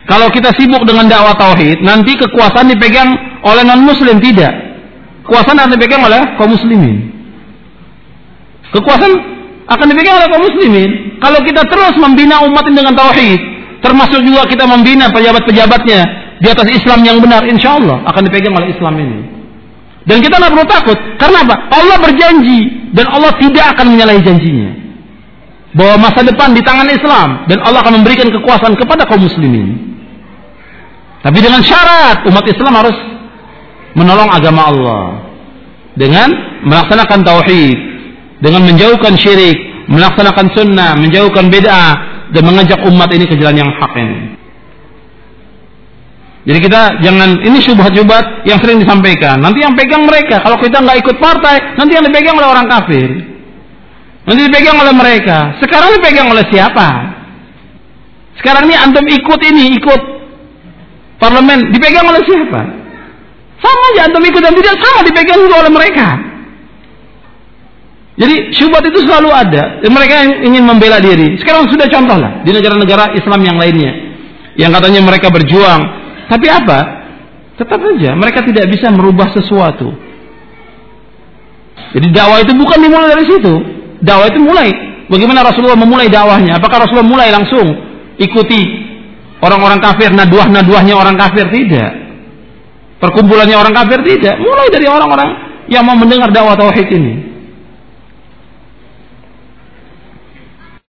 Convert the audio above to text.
Kalau kita sibuk dengan dakwah tauhid, nanti kekuasaan dipegang oleh non-muslim. Tidak. Kekuasaan akan dipegang oleh kaum muslimin. Kekuasaan akan dipegang oleh kaum muslimin. Kalau kita terus membina umat ini dengan tauhid, termasuk juga kita membina pejabat-pejabatnya di atas Islam yang benar, insya Allah akan dipegang oleh Islam ini. Dan kita tidak perlu takut. Karena apa? Allah berjanji dan Allah tidak akan menyalahi janjinya, bahwa masa depan di tangan Islam dan Allah akan memberikan kekuasaan kepada kaum muslimin. Tapi dengan syarat umat Islam harus menolong agama Allah dengan melaksanakan tauhid, dengan menjauhkan syirik, melaksanakan sunnah, menjauhkan bid'ah, dan mengajak umat ini ke jalan yang hak ini. Jadi kita jangan, ini syubhat-syubhat yang sering disampaikan. Nanti yang pegang mereka. Kalau kita nggak ikut partai, nanti yang dipegang oleh orang kafir. Nanti dipegang oleh mereka. Sekarang dipegang oleh siapa? Sekarang ini antum ikut parlemen, dipegang oleh siapa? Sama aja antum ikut dan tidak sama, dipegang juga oleh mereka. Jadi syubhat itu selalu ada. Dan mereka ingin membela diri. Sekarang sudah contoh lah di negara-negara Islam yang lainnya, yang katanya mereka berjuang. Tapi apa? Tetap saja mereka tidak bisa merubah sesuatu. Jadi dakwah itu bukan dimulai dari situ. Dakwah itu mulai. Bagaimana Rasulullah memulai dakwahnya? Apakah Rasulullah mulai langsung ikuti orang-orang kafir, naduah-naduahnya orang kafir? Tidak. Perkumpulannya orang kafir? Tidak. Mulai dari orang-orang yang mau mendengar dakwah tauhid ini.